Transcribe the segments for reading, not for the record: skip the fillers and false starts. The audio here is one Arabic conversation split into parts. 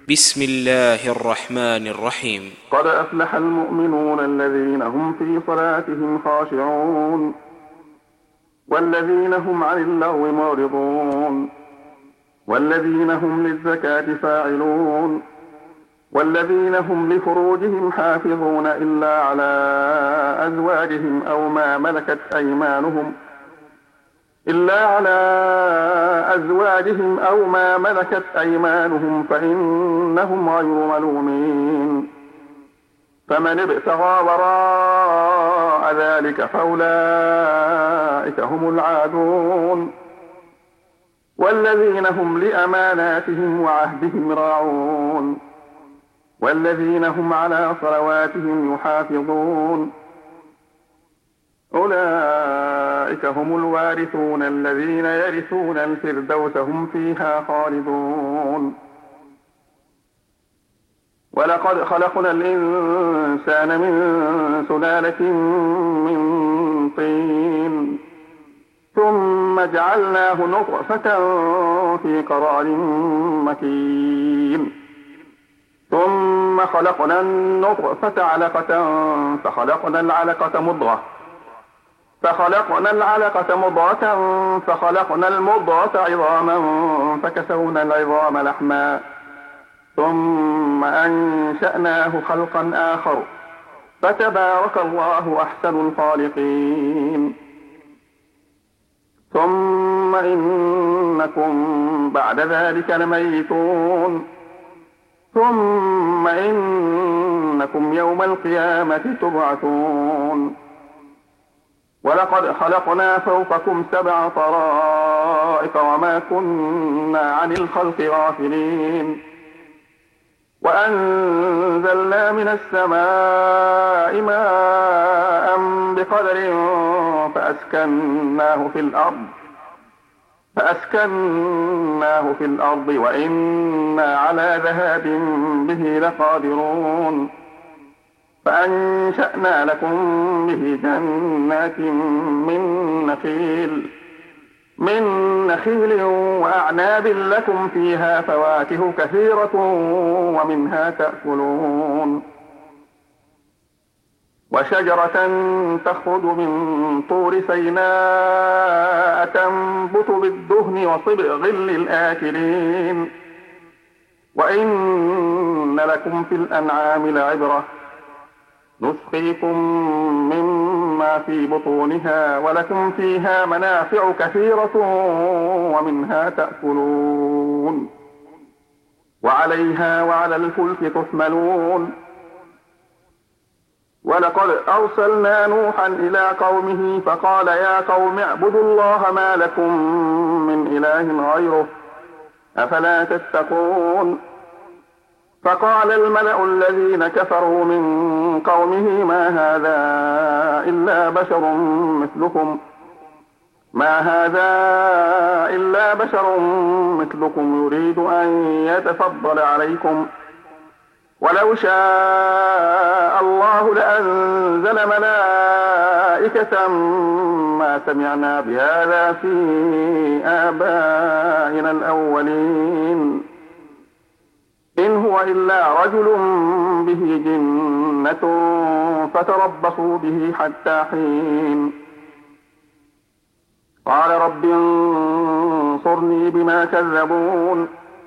بسم الله الرحمن الرحيم. قد أفلح المؤمنون الذين هم في صلاتهم خاشعون والذين هم عن اللغو معرضون والذين هم للزكاة فاعلون والذين هم لفروجهم حافظون إلا على أزواجهم أو ما ملكت أيمانهم فإنهم غير ملومين. فمن ابتغى وراء ذلك فأولئك هم العادون والذين هم لأماناتهم وعهدهم راعون والذين هم على صلواتهم يحافظون. أولئك هم الوارثون الذين يرثون الفردوس هم فيها خالدون. ولقد خلقنا الإنسان من سلالة من طين ثم جعلناه نطفة في قرار مكين ثم خلقنا النطفة علقة فخلقنا العلقة مضغة فخلقنا المضغة عظاما فكسونا العظام لحما ثم أنشأناه خلقا آخر فتبارك الله أحسن الخالقين. ثم إنكم بعد ذلك لميتون ثم إنكم يوم القيامة تبعثون. ولقد خلقنا فوقكم 7 طرائق وما كنا عن الخلق غافلين. وأنزلنا من السماء ماء بقدر فأسكناه في الأرض وإنا على ذهاب به لقادرون. فأنشأنا لكم به جنات من نخيل وأعناب لكم فيها فواكه كثيرة ومنها تأكلون. وشجرة تخرج من طور سيناء تنبت بالدهن وصبغ للآكلين. وإن لكم في الأنعام لعبرة نسقيكم مما في بطونها ولكم فيها منافع كثيرة ومنها تأكلون. وعليها وعلى الفلك تحملون. ولقد أرسلنا نوحا إلى قومه فقال يا قوم اعبدوا الله ما لكم من إله غيره أفلا تتقون. فقال الملأ الذين كفروا من قومه ما هذا إلا بشر مثلكم يريد أن يتفضل عليكم ولو شاء الله لأنزل ملائكة ما سمعنا بهذا في آبائنا الأولين إن هو إلا رجل به جنة فتربصوا به حتى حين. قال رب انصرني بما كذبون.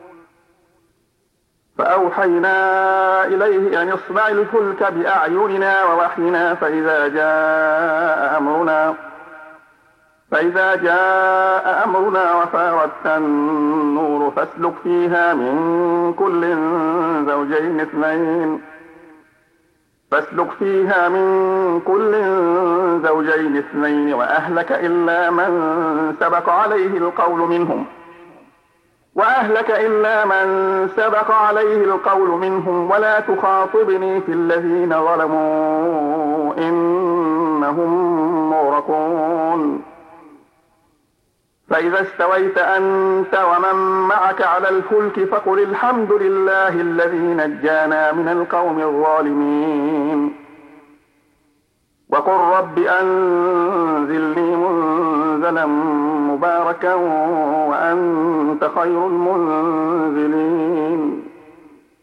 فأوحينا إليه أن اصنع الفلك بأعيننا ووحينا فإذا جاء أمرنا وفارت النور فاسلك فيها من كل زوجين اثنين وأهلك إلا من سبق عليه القول منهم ولا تخاطبني في الذين ظلموا إنهم مغرقون. فإذا استويت أنت ومن معك على الفلك فقل الحمد لله الذي نجانا من القوم الظالمين. وقل رب أنزلني منزلا مباركا وأنت خير المنزلين.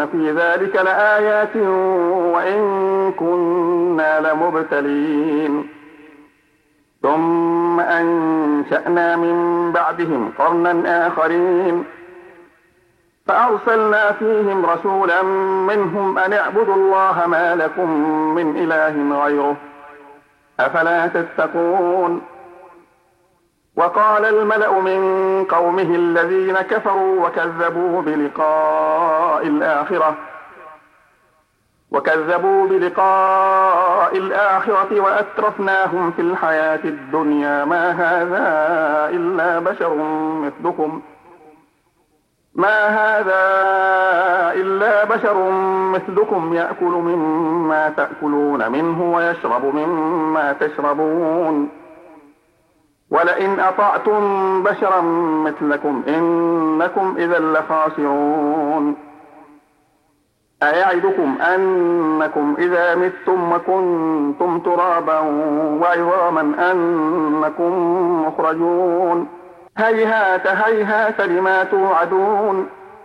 في ذلك لآيات وإن كنا لمبتلين ثم أنشأنا من بعدهم قرنا آخرين فأرسلنا فيهم رسولا منهم أن اعبدوا الله ما لكم من إله غيره أفلا تتقون وقال الملأ من قومه الذين كفروا وكذبوا بلقاء الآخرة وأترفناهم في الحياة الدنيا ما هذا إلا بشر مثلكم يأكل مما تأكلون منه ويشرب مما تشربون ولئن أطعتم بشرا مثلكم إنكم إذا لخاسرون أيعدكم أنكم إذا متم وكنتم ترابا وعظاما أنكم مخرجون هيهات هيهات لما توعدون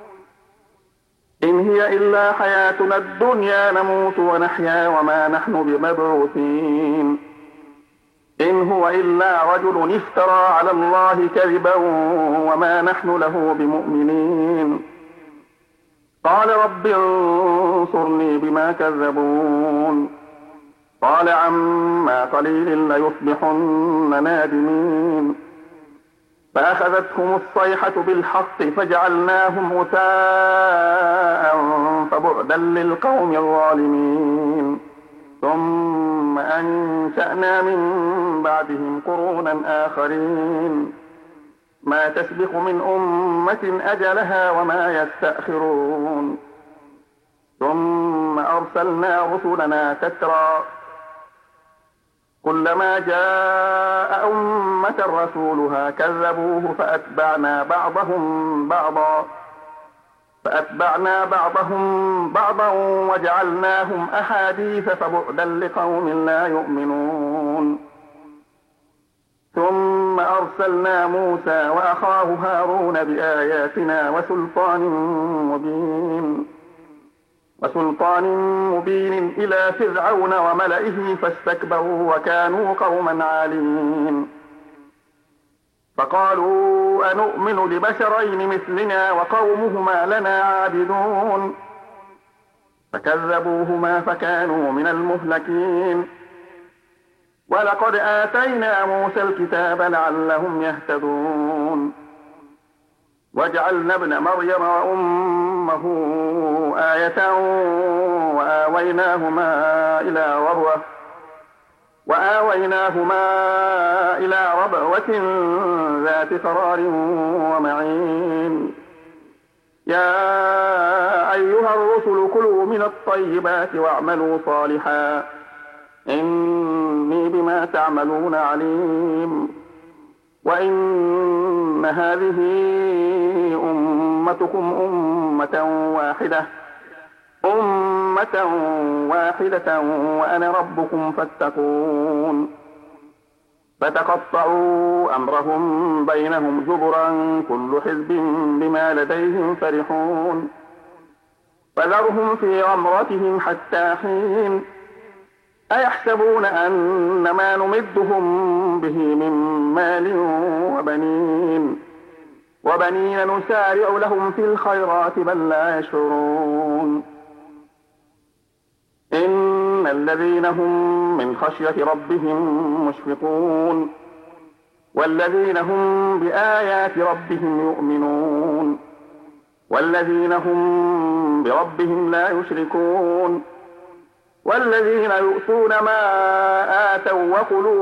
إن هي إلا حياتنا الدنيا نموت ونحيا وما نحن بمبعوثين إن هو إلا رجل افترى على الله كذبا وما نحن له بمؤمنين قال رب انصرني بما كذبون قال عما قليل ليصبحن نادمين فأخذتهم الصيحة بالحق فجعلناهم غثاء فبعدا للقوم الظالمين ثم أنشأنا من بعدهم قرونا آخرين ما تسبق من أمة أجلها وما يستأخرون ثم أرسلنا رسلنا تترى كلما جاء أمة رسولها كذبوه فأتبعنا بعضهم بعضا وجعلناهم أحاديث فبعدا لقوم لا يؤمنون ثم أرسلنا موسى وأخاه هارون بآياتنا وسلطان مبين إلى فرعون وملئه فاستكبروا وكانوا قوما عالين فقالوا أنؤمن لبشرين مثلنا وقومهما لنا عابدون فكذبوهما فكانوا من المهلكين ولقد آتينا موسى الكتاب لعلهم يهتدون وجعلنا ابن مريم وأمه آية وآويناهما إلى ربوة ذات قرار ومعين يا أيها الرسل كلوا من الطيبات واعملوا صالحا إني بما تعملون عليم وإن هذه أمتكم أمة واحدة وأنا ربكم فاتقون فتقطعوا أمرهم بينهم زبرا كل حزب بما لديهم فرحون فذرهم في غمرتهم حتى حين أيحسبون أن ما نمدهم به من مال وبنين نسارع لهم في الخيرات بل لا يشعرون إن الذين هم من خشية ربهم مشفقون والذين هم بآيات ربهم يؤمنون والذين هم بربهم لا يشركون والذين يؤتون ما آتوا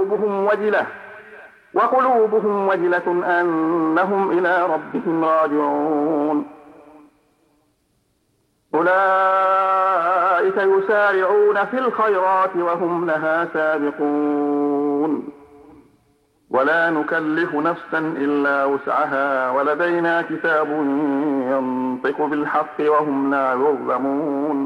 وقلوبهم وجلة أنهم إلى ربهم راجعون أولئك يسارعون في الخيرات وهم لها سابقون ولا نكلف نفسا إلا وسعها ولدينا كتاب ينطق بالحق وهم لا يظلمون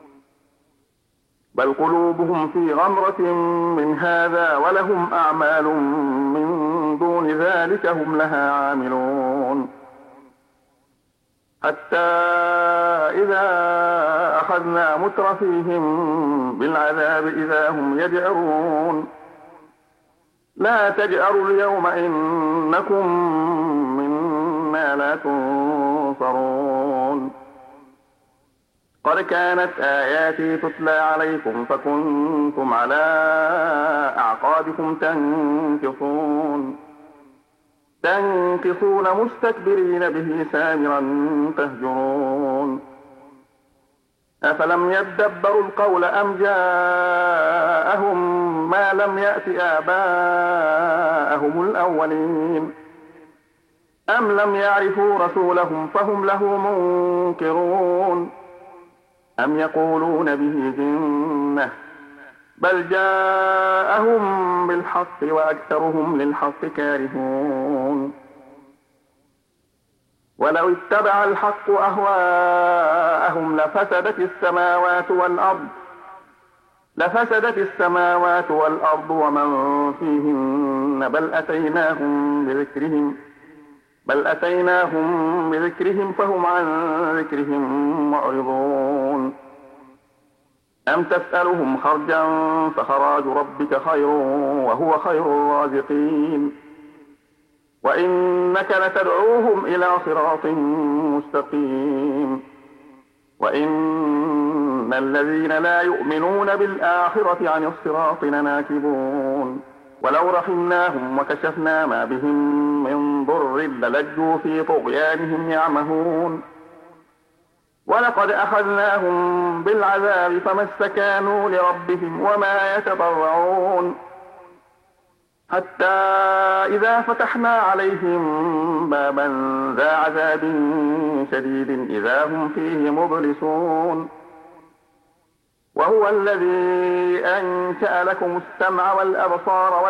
بل قلوبهم في غمرة من هذا ولهم أعمال من دون ذلك هم لها عاملون حتى إذا أخذنا مترفيهم بالعذاب إذا هم يجأرون لا تجأروا اليوم إنكم منا لا تنصرون قد كانت آياتي تتلى عليكم فكنتم على أعقابكم تنكصون مستكبرين به سامرا تهجرون أفلم يدبروا القول أم جاءهم ما لم يأت آباءهم الأولين أم لم يعرفوا رسولهم فهم له منكرون أم يقولون به جنة بل جاءهم بالحق وأكثرهم للحق كارهون ولو اتبع الحق أهواءهم لفسدت السماوات والأرض ومن فيهن بل أتيناهم بذكرهم فهم عن ذكرهم معرضون أم تسألهم خرجا فخراج ربك خير وهو خير الرازقين وإنك لتدعوهم إلى صراط مستقيم وإن الذين لا يؤمنون بالآخرة عن الصراط لناكبون ولو رحمناهم وكشفنا ما بهم من ضر للجوا في طغيانهم يعمهون ولقد أخذناهم بالعذاب فما استكانوا لربهم وما يتضرعون حتى إذا فتحنا عليهم بابا ذا عذاب شديد إذا هم فيه مبلسون وهو الذي أنشأ لكم السمع والأبصار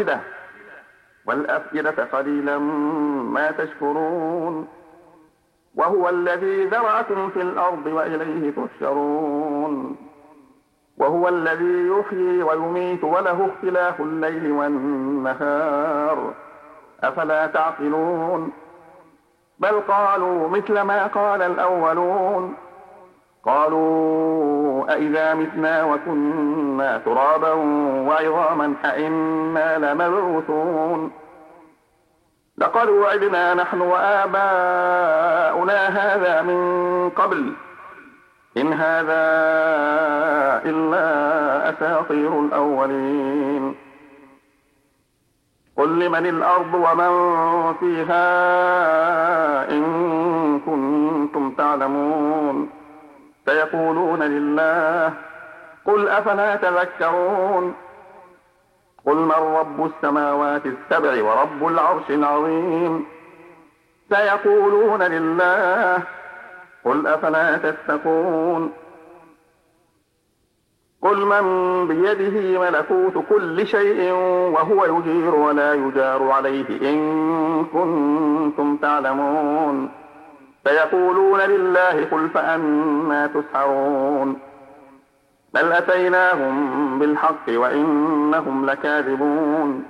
والأفئدة قليلا ما تشكرون وهو الذي ذرأكم في الأرض وإليه تحشرون وهو الذي يحيي ويميت وله اختلاف الليل والنهار أفلا تعقلون بل قالوا مثل ما قال الأولون قالوا أئذا متنا وكنا ترابا وعظاما أئنا لمبعوثون لقد وعدنا نحن وآباؤنا هذا من قبل إن هذا إلا أساطير الأولين قل لمن الأرض ومن فيها إن كنتم تعلمون سيقولون لله قل أفلا تذكرون قل من رب السماوات السبع ورب العرش العظيم سيقولون لله قل أفلا تتقون قل من بيده ملكوت كل شيء وهو يجير ولا يجار عليه إن كنتم تعلمون سيقولون لله قل فأنى تسحرون بل أتيناهم بالحق وإنهم لكاذبون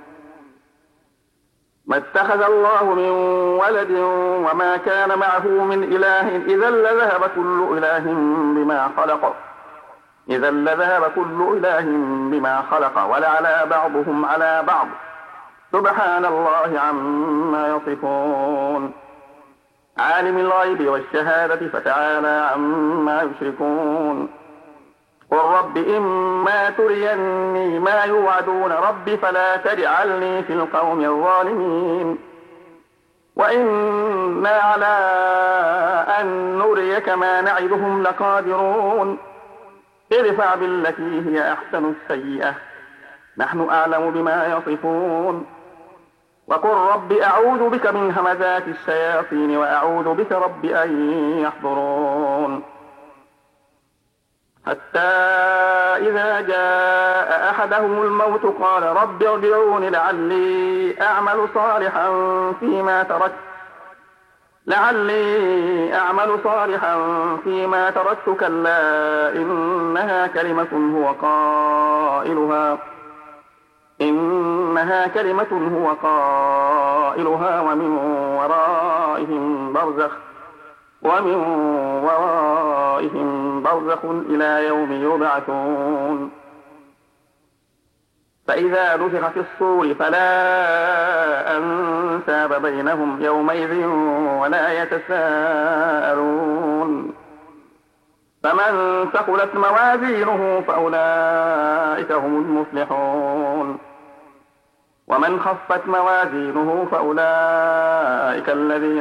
ما اتخذ الله من ولد وما كان معه من إله إذا لذهب كل إله بما خلق ولعلى بعضهم على بعض سبحان الله عما يصفون عالم الغيب والشهادة فتعالى عما يشركون قل رب إما تريني ما يوعدون رب فلا تجعلني في القوم الظالمين وإنا على أن نريك ما نعدهم لقادرون ادفع بالتي هي أحسن السيئة نحن أعلم بما يصفون وقل رب أعوذ بك من همزات الشياطين وأعوذ بك رب أن يحضرون حتى إذا جاء أحدهم الموت قال رب ارجعون لعلي أعمل صالحا فيما تركت كلا إنها كلمة هو قائلها ومن ورائهم برزخ ومن ورائهم برزخ إلى يوم يبعثون فإذا نفخ في الصور فلا أنساب بينهم يومئذ ولا يتساءلون فمن ثقلت موازينه فأولئك هم المفلحون ومن خفت موازينه فأولئك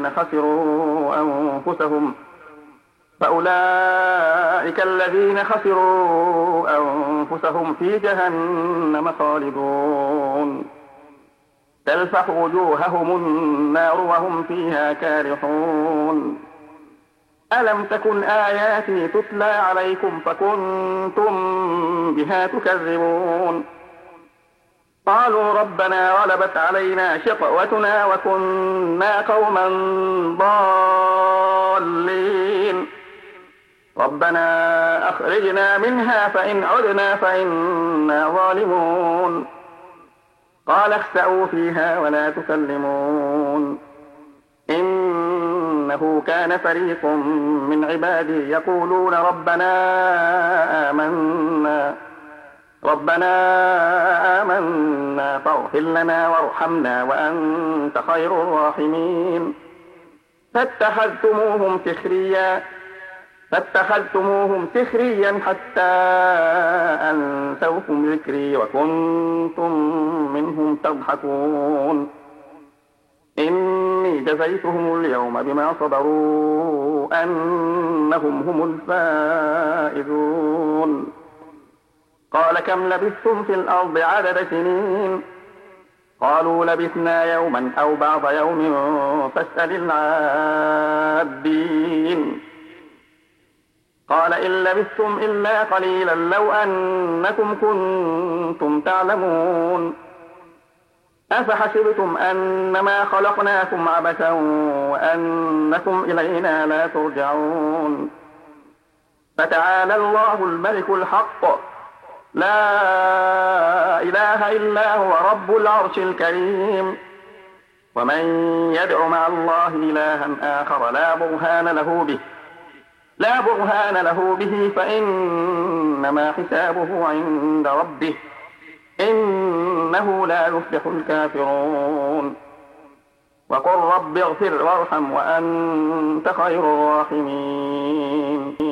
الذين خسروا أنفسهم في جهنم خالدون تلفح وجوههم النار وهم فيها كارحون ألم تكن آياتي تتلى عليكم فكنتم بها تكذبون قالوا ربنا غلبت علينا شقوتنا وكنا قوما ضالين ربنا أخرجنا منها فإن عدنا فإنا ظالمون قال اخسئوا فيها ولا تكلمون إنه كان فريق من عبادي يقولون ربنا آمنا فاغفر لنا وارحمنا وأنت خير الراحمين فاتخذتموهم سخريا حتى أنسوكم ذكري وكنتم منهم تضحكون إني جزيتهم اليوم بما صبروا أنهم هم الفائزون قال كم لبثتم في الأرض عدد سنين قالوا لبثنا يوما أو بعض يوم فاسأل العادين قال إن لبثتم إلا قليلا لو أنكم كنتم تعلمون أفحسبتم أنما خلقناكم عبثا وأنكم إلينا لا ترجعون فتعالى الله الملك الحق لا إله إلا هو رب العرش الكريم ومن يدع مع الله إلها آخر لا برهان له به فإنما حسابه عند ربه إنه لا يفلح الكافرون وقل رب اغفر وارحم وأنت خير الراحمين